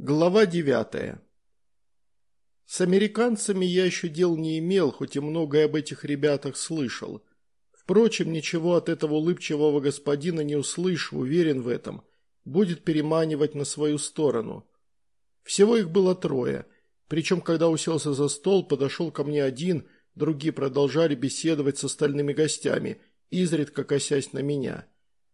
Глава 9. С американцами я еще дел не имел, хоть и многое об этих ребятах слышал. Впрочем, ничего от этого улыбчивого господина не услышу, уверен в этом. Будет переманивать на свою сторону. Всего их было 3. Причем, когда уселся за стол, подошел ко мне один, другие продолжали беседовать с остальными гостями, изредка косясь на меня.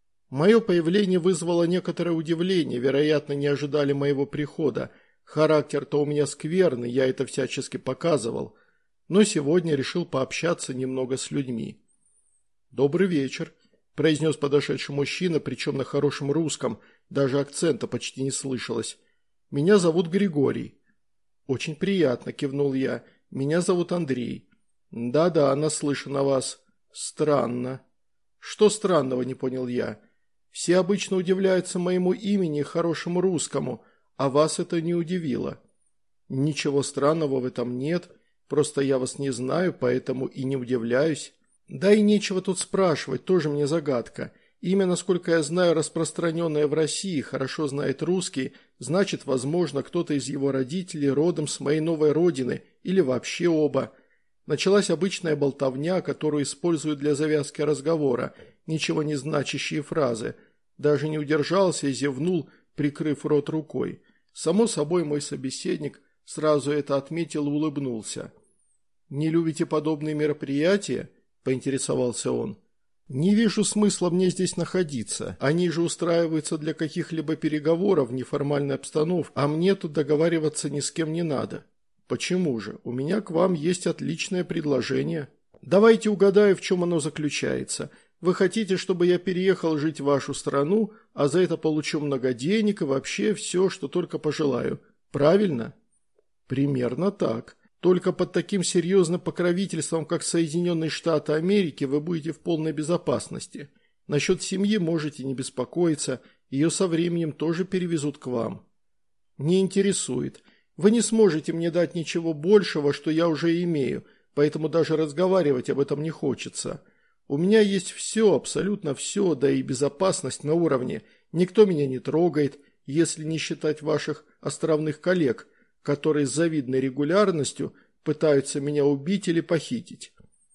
Мое появление вызвало некоторое удивление, вероятно, не ожидали моего прихода. Характер-то у меня скверный, я это всячески показывал. Но сегодня решил пообщаться немного с людьми. «Добрый вечер», – произнес подошедший мужчина, причем на хорошем русском, даже акцента почти не слышалось. «Меня зовут Григорий». «Очень приятно», – кивнул я. «Меня зовут Андрей». «Да-да, наслышан о вас». «Странно». «Что странного?» – не понял я. «Все обычно удивляются моему имени и хорошему русскому, а вас это не удивило». «Ничего странного в этом нет, просто я вас не знаю, поэтому и не удивляюсь». «Да и нечего тут спрашивать, тоже мне загадка. Имя, насколько я знаю, распространенное в России, хорошо знает русский, значит, возможно, кто-то из его родителей родом с моей новой родины или вообще оба». Началась обычная болтовня, которую используют для завязки разговора, ничего не значащие фразы. Даже не удержался и зевнул, прикрыв рот рукой. Само собой, мой собеседник сразу это отметил и улыбнулся. «Не любите подобные мероприятия?» – поинтересовался он. «Не вижу смысла мне здесь находиться. Они же устраиваются для каких-либо переговоров в неформальной обстановке, а мне тут договариваться ни с кем не надо». «Почему же? У меня к вам есть отличное предложение». «Давайте угадаю, в чем оно заключается. Вы хотите, чтобы я переехал жить в вашу страну, а за это получу много денег и вообще все, что только пожелаю. Правильно?» «Примерно так. Только под таким серьезным покровительством, как Соединенные Штаты Америки, вы будете в полной безопасности. Насчет семьи можете не беспокоиться, ее со временем тоже перевезут к вам». «Не интересует. Вы не сможете мне дать ничего большего, что я уже имею, поэтому даже разговаривать об этом не хочется. У меня есть все, абсолютно все, да и безопасность на уровне. Никто меня не трогает, если не считать ваших островных коллег, которые с завидной регулярностью пытаются меня убить или похитить.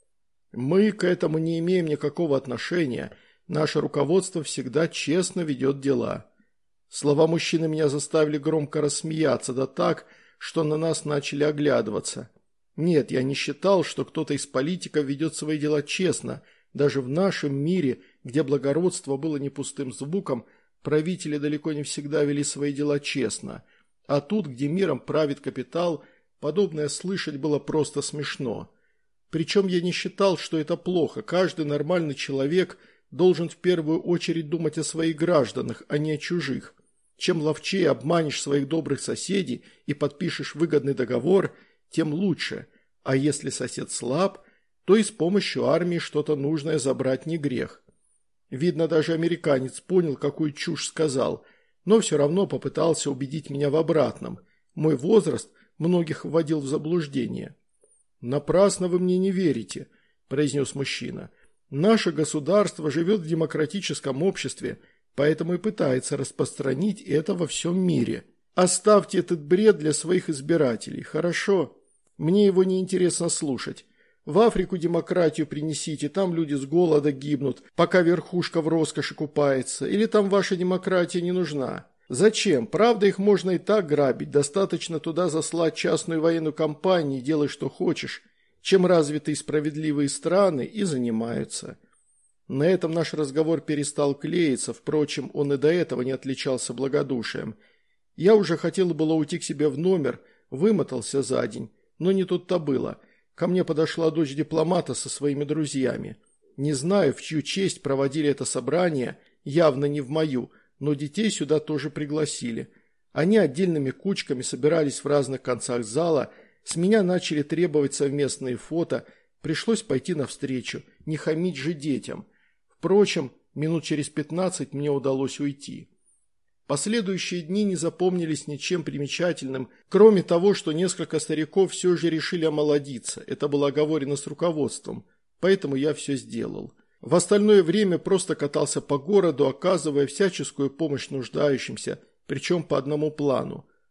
Мы к этому не имеем никакого отношения. Наше руководство всегда честно ведет дела». Слова мужчины меня заставили громко рассмеяться, да так, что на нас начали оглядываться. Нет, я не считал, что кто-то из политиков ведет свои дела честно. Даже в нашем мире, где благородство было не пустым звуком, правители далеко не всегда вели свои дела честно. А тут, где миром правит капитал, подобное слышать было просто смешно. Причем я не считал, что это плохо. Каждый нормальный человек должен в первую очередь думать о своих гражданах, а не о чужих. Чем ловчее обманешь своих добрых соседей и подпишешь выгодный договор, тем лучше. А если сосед слаб, то и с помощью армии что-то нужное забрать не грех. Видно, даже американец понял, какую чушь сказал, но все равно попытался убедить меня в обратном. Мой возраст многих вводил в заблуждение. «Напрасно вы мне не верите», – произнес мужчина. «Наше государство живет в демократическом обществе, поэтому и пытается распространить это во всем мире. Оставьте этот бред для своих избирателей, хорошо? Мне его неинтересно слушать. В Африку демократию принесите, там люди с голода гибнут, пока верхушка в роскоши купается, или там ваша демократия не нужна. Зачем? Правда, их можно и так грабить, достаточно туда заслать частную военную компанию и делай, что хочешь, чем развитые и справедливые страны и занимаются». На этом наш разговор перестал клеиться, впрочем, он и до этого не отличался благодушием. Я уже хотел было уйти к себе в номер, вымотался за день, но не тут-то было. Ко мне подошла дочь дипломата со своими друзьями. Не знаю, в чью честь проводили это собрание, явно не в мою, но детей сюда тоже пригласили. Они отдельными кучками собирались в разных концах зала, с меня начали требовать совместные фото, пришлось пойти навстречу, не хамить же детям. Впрочем, минут через 15 мне удалось уйти. Последующие дни не запомнились ничем примечательным, кроме того, что несколько стариков все же решили омолодиться. Это было оговорено с руководством, поэтому я все сделал. В остальное время просто катался по городу, оказывая всяческую помощь нуждающимся, причем по одному плану.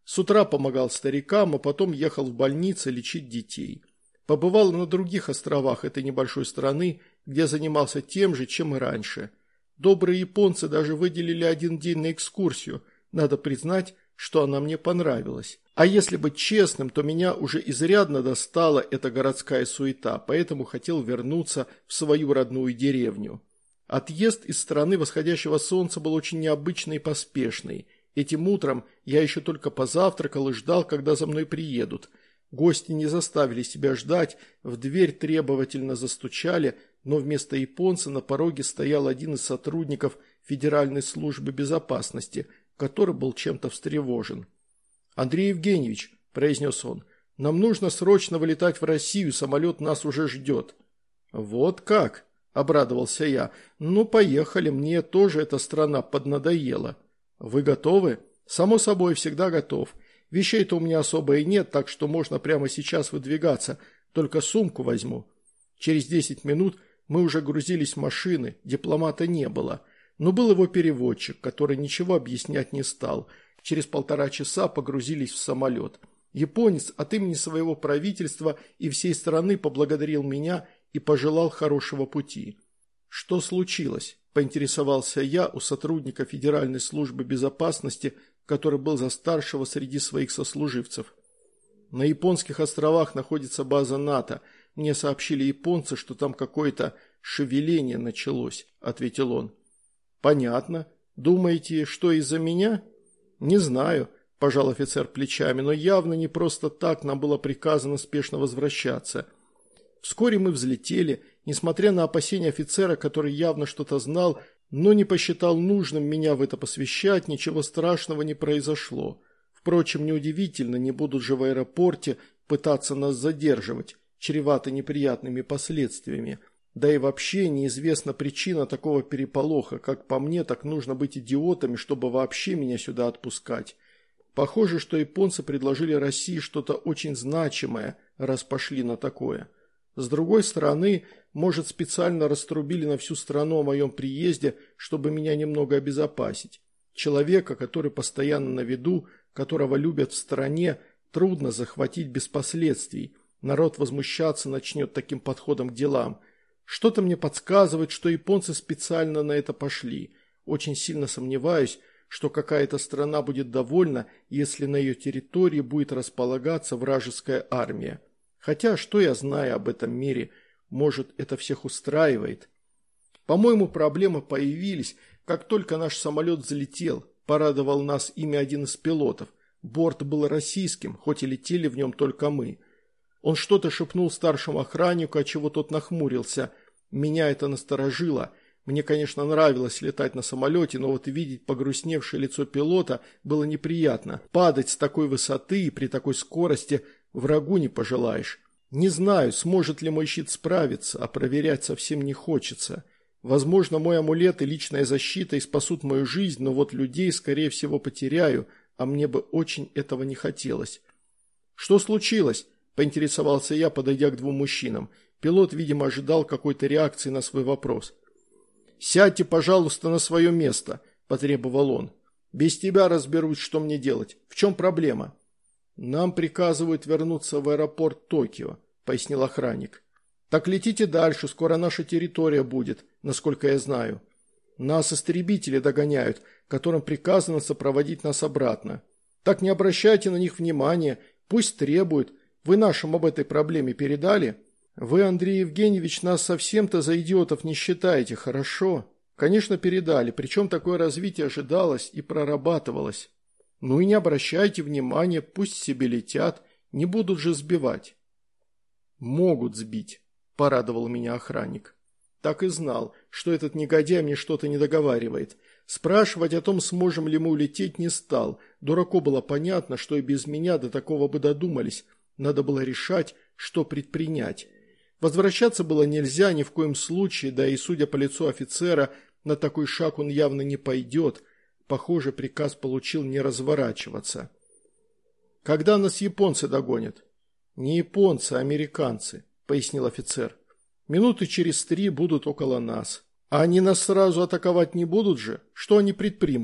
С утра помогал старикам, а потом ехал в больницы лечить детей. Побывал на других островах этой небольшой страны, где занимался тем же, чем и раньше. Добрые японцы даже выделили один день на экскурсию. Надо признать, что она мне понравилась. А если быть честным, то меня уже изрядно достала эта городская суета, поэтому хотел вернуться в свою родную деревню. Отъезд из страны восходящего солнца был очень необычный и поспешный. Этим утром я еще только позавтракал и ждал, когда за мной приедут. Гости не заставили себя ждать, в дверь требовательно застучали, но вместо японца на пороге стоял один из сотрудников Федеральной службы безопасности, который был чем-то встревожен. «Андрей Евгеньевич», – произнес он, – «нам нужно срочно вылетать в Россию, самолет нас уже ждет». «Вот как?» – обрадовался я. «Ну, поехали, мне тоже эта страна поднадоела». «Вы готовы?» «Само собой, всегда готов. Вещей-то у меня особо и нет, так что можно прямо сейчас выдвигаться, только сумку возьму». Через 10 минут мы уже грузились в машины, дипломата не было. Но был его переводчик, который ничего объяснять не стал. Через 1,5 часа погрузились в самолет. Японец от имени своего правительства и всей страны поблагодарил меня и пожелал хорошего пути. «Что случилось?» – поинтересовался я у сотрудника Федеральной службы безопасности, который был за старшего среди своих сослуживцев. «На японских островах находится база НАТО. Мне сообщили японцы, что там какое-то шевеление началось», – ответил он. «Понятно. Думаете, что из-за меня?» «Не знаю», – пожал офицер плечами, – «но явно не просто так нам было приказано спешно возвращаться». Вскоре мы взлетели, несмотря на опасения офицера, который явно что-то знал, но не посчитал нужным меня в это посвящать, ничего страшного не произошло. Впрочем, неудивительно, не будут же в аэропорте пытаться нас задерживать, чревато неприятными последствиями. Да и вообще неизвестна причина такого переполоха, как по мне, так нужно быть идиотами, чтобы вообще меня сюда отпускать. Похоже, что японцы предложили России что-то очень значимое, раз пошли на такое. С другой стороны, может, специально раструбили на всю страну о моем приезде, чтобы меня немного обезопасить. Человека, который постоянно на виду, которого любят в стране, трудно захватить без последствий. Народ возмущаться начнет таким подходом к делам. Что-то мне подсказывает, что японцы специально на это пошли. Очень сильно сомневаюсь, что какая-то страна будет довольна, если на ее территории будет располагаться вражеская армия. Хотя, что я знаю об этом мире, может, это всех устраивает. По-моему, проблемы появились, как только наш самолет взлетел. Порадовал нас ими один из пилотов. Борт был российским, хоть и летели в нем только мы. Он что-то шепнул старшему охраннику, отчего тот нахмурился. Меня это насторожило. Мне, конечно, нравилось летать на самолете, но вот видеть погрустневшее лицо пилота было неприятно. Падать с такой высоты и при такой скорости врагу не пожелаешь. Не знаю, сможет ли мой щит справиться, а проверять совсем не хочется. Возможно, мой амулет и личная защита и спасут мою жизнь, но вот людей, скорее всего, потеряю, а мне бы очень этого не хотелось. «Что случилось?» – поинтересовался я, подойдя к 2 мужчинам. Пилот, видимо, ожидал какой-то реакции на свой вопрос. «Сядьте, пожалуйста, на свое место», – потребовал он. «Без тебя разберусь, что мне делать. В чем проблема?» «Нам приказывают вернуться в аэропорт Токио», – пояснил охранник. «Так летите дальше, скоро наша территория будет, насколько я знаю. Нас истребители догоняют, которым приказано сопроводить нас обратно. Так не обращайте на них внимания, пусть требуют. Вы нашим об этой проблеме передали? Вы, Андрей Евгеньевич, нас совсем-то за идиотов не считаете, хорошо?» «Конечно, передали, причем такое развитие ожидалось и прорабатывалось». «Ну и не обращайте внимания, пусть себе летят, не будут же сбивать». «Могут сбить», – порадовал меня охранник. Так и знал, что этот негодяй мне что-то не договаривает. Спрашивать о том, сможем ли мы улететь, не стал. Дураку было понятно, что и без меня до такого бы додумались. Надо было решать, что предпринять. Возвращаться было нельзя ни в коем случае, да и, судя по лицу офицера, на такой шаг он явно не пойдет. Похоже, приказ получил не разворачиваться. «Когда нас японцы догонят?» «Не японцы, а американцы», – пояснил офицер. «Минуты через 3 будут около нас». «А они нас сразу атаковать не будут же? Что они предпримут?»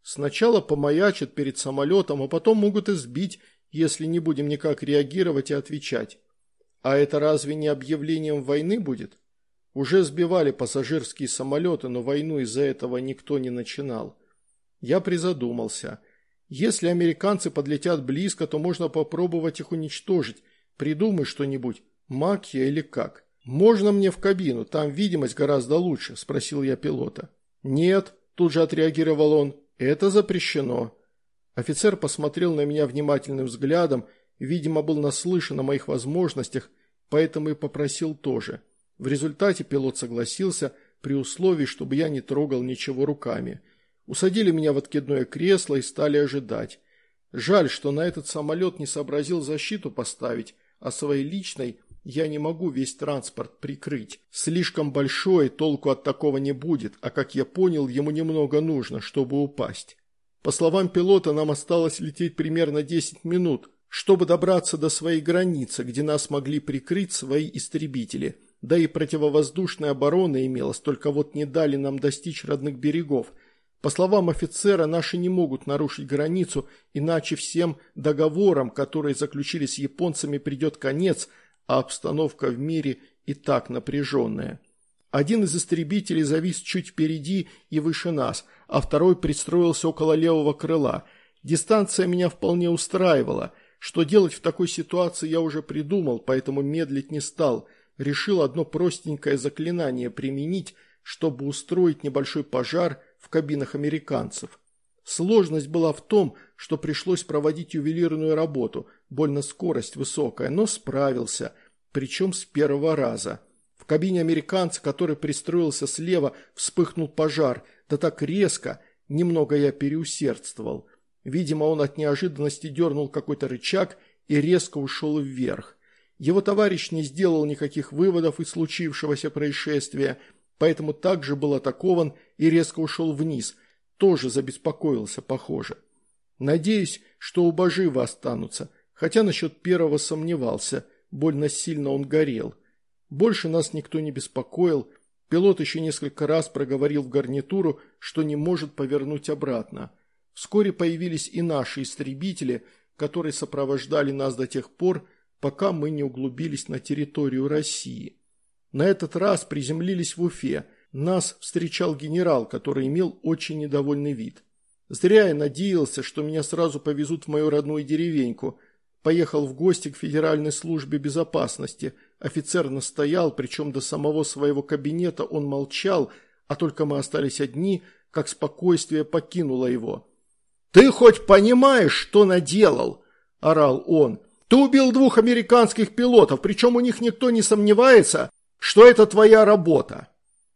Сначала помаячат перед самолетом, а потом могут и сбить, если не будем никак реагировать и отвечать. А это разве не объявлением войны будет? Уже сбивали пассажирские самолеты, но войну из-за этого никто не начинал. Я призадумался. Если американцы подлетят близко, то можно попробовать их уничтожить. Придумай что-нибудь, маг я или как. «Можно мне в кабину? Там видимость гораздо лучше», – спросил я пилота. «Нет», – тут же отреагировал он, – «это запрещено». Офицер посмотрел на меня внимательным взглядом, видимо, был наслышан о моих возможностях, поэтому и попросил тоже. В результате пилот согласился при условии, чтобы я не трогал ничего руками. Усадили меня в откидное кресло и стали ожидать. Жаль, что на этот самолет не сообразил защиту поставить, а своей личной я не могу весь транспорт прикрыть. Слишком большой, толку от такого не будет, а как я понял, ему немного нужно, чтобы упасть. По словам пилота, нам осталось лететь примерно 10 минут, чтобы добраться до своей границы, где нас могли прикрыть свои истребители. Да и противовоздушная оборона имелась, только вот не дали нам достичь родных берегов. По словам офицера, наши не могут нарушить границу, иначе всем договорам, которые заключили с японцами, придет конец, а обстановка в мире и так напряженная. Один из истребителей завис чуть впереди и выше нас, а второй пристроился около левого крыла. Дистанция меня вполне устраивала. Что делать в такой ситуации я уже придумал, поэтому медлить не стал. Решил одно простенькое заклинание применить, чтобы устроить небольшой пожар в кабинах американцев. Сложность была в том, что пришлось проводить ювелирную работу, больно скорость высокая, но справился, причем с первого раза. В кабине американца, который пристроился слева, вспыхнул пожар, да так резко, немного я переусердствовал. Видимо, он от неожиданности дернул какой-то рычаг и резко ушел вверх. Его товарищ не сделал никаких выводов из случившегося происшествия, поэтому также был атакован и резко ушел вниз, тоже забеспокоился, похоже. Надеюсь, что оба живы останутся, хотя насчет первого сомневался, больно сильно он горел. Больше нас никто не беспокоил, пилот еще несколько раз проговорил в гарнитуру, что не может повернуть обратно. Вскоре появились и наши истребители, которые сопровождали нас до тех пор, пока мы не углубились на территорию России. На этот раз приземлились в Уфе. Нас встречал генерал, который имел очень недовольный вид. Зря я надеялся, что меня сразу повезут в мою родную деревеньку. Поехал в гости к Федеральной службе безопасности. Офицер настоял, причем до самого своего кабинета он молчал, а только мы остались одни, как спокойствие покинуло его. «Ты хоть понимаешь, что наделал?» – орал он. «Ты убил 2 американских пилотов, причем у них никто не сомневается, что это твоя работа».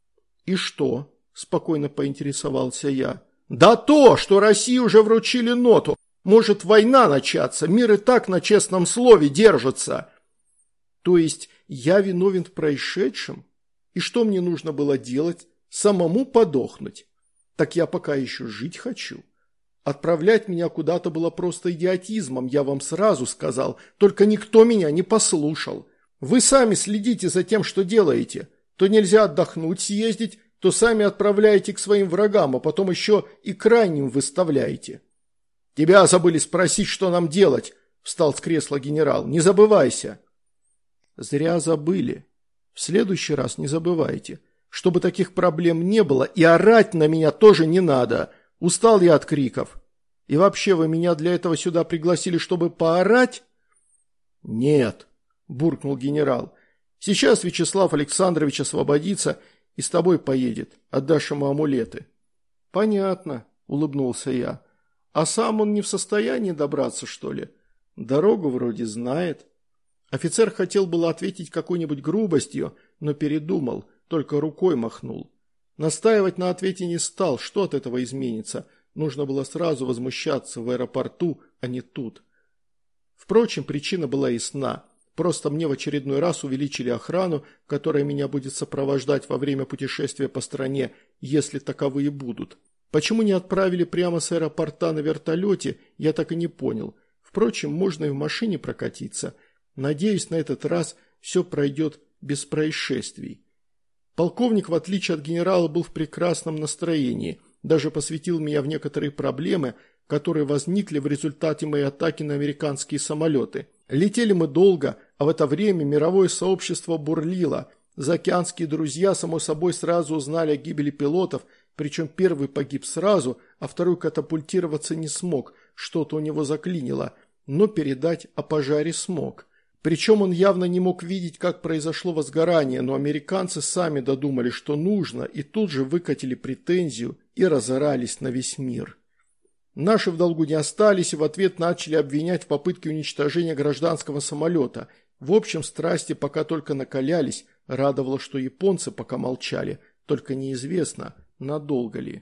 «И что?» – спокойно поинтересовался я. «Да то, что России уже вручили ноту. Может война начаться, мир и так на честном слове держится». «То есть я виновен в происшедшем? И что мне нужно было делать? Самому подохнуть? Так я пока еще жить хочу». Отправлять меня куда-то было просто идиотизмом, я вам сразу сказал, только никто меня не послушал. Вы сами следите за тем, что делаете. То нельзя отдохнуть, съездить, то сами отправляете к своим врагам, а потом еще и крайним выставляете. Тебя забыли спросить, что нам делать, встал с кресла генерал, не забывайся. Зря забыли. В следующий раз не забывайте. Чтобы таких проблем не было, и орать на меня тоже не надо. Устал я от криков. И вообще вы меня для этого сюда пригласили, чтобы поорать? Нет, буркнул генерал. Сейчас Вячеслав Александрович освободится и с тобой поедет. Отдашь ему амулеты. Понятно, улыбнулся я. А сам он не в состоянии добраться, что ли? Дорогу вроде знает. Офицер хотел было ответить какой-нибудь грубостью, но передумал, только рукой махнул. Настаивать на ответе не стал, что от этого изменится. Нужно было сразу возмущаться в аэропорту, а не тут. Впрочем, причина была ясна. Просто мне в очередной раз увеличили охрану, которая меня будет сопровождать во время путешествия по стране, если таковые будут. Почему не отправили прямо с аэропорта на вертолете, я так и не понял. Впрочем, можно и в машине прокатиться. Надеюсь, на этот раз все пройдет без происшествий. Полковник, в отличие от генерала, был в прекрасном настроении. даже посвятил меня в некоторые проблемы, которые возникли в результате моей атаки на американские самолеты. Летели мы долго, а в это время мировое сообщество бурлило. Заокеанские друзья, само собой, сразу узнали о гибели пилотов, причем первый погиб сразу, а второй катапультироваться не смог, что-то у него заклинило, но передать о пожаре смог. Причем он явно не мог видеть, как произошло возгорание, но американцы сами додумали, что нужно, и тут же выкатили претензию и разорались на весь мир. Наши в долгу не остались и в ответ начали обвинять в попытке уничтожения гражданского самолета. В общем, страсти пока только накалялись, радовало, что японцы пока молчали, только неизвестно, надолго ли.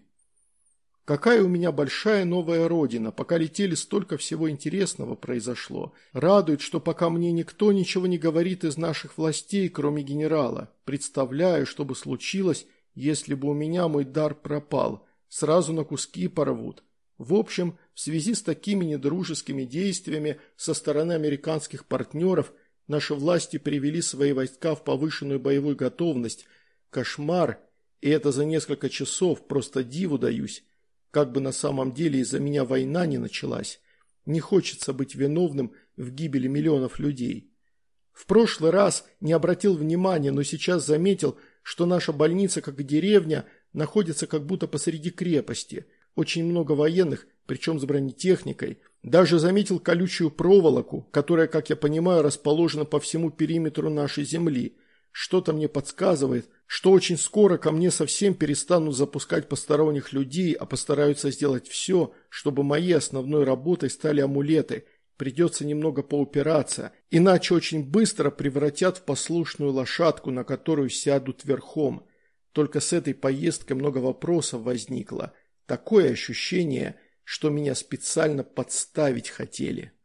Какая у меня большая новая родина, пока летели, столько всего интересного произошло. Радует, что пока мне никто ничего не говорит из наших властей, кроме генерала. Представляю, что бы случилось, если бы у меня мой дар пропал. Сразу на куски порвут. В общем, в связи с такими недружескими действиями со стороны американских партнеров, наши власти привели свои войска в повышенную боевую готовность. Кошмар, и это за несколько часов, просто диву даюсь. Как бы на самом деле из-за меня война не началась. Не хочется быть виновным в гибели миллионов людей. В прошлый раз не обратил внимания, но сейчас заметил, что наша больница, как и деревня, находится как будто посреди крепости. Очень много военных, причем с бронетехникой. Даже заметил колючую проволоку, которая, как я понимаю, расположена по всему периметру нашей земли. Что-то мне подсказывает, что очень скоро ко мне совсем перестанут запускать посторонних людей, а постараются сделать все, чтобы моей основной работой стали амулеты. Придется немного поупираться, иначе очень быстро превратят в послушную лошадку, на которую сядут верхом. Только с этой поездкой много вопросов возникло. Такое ощущение, что меня специально подставить хотели.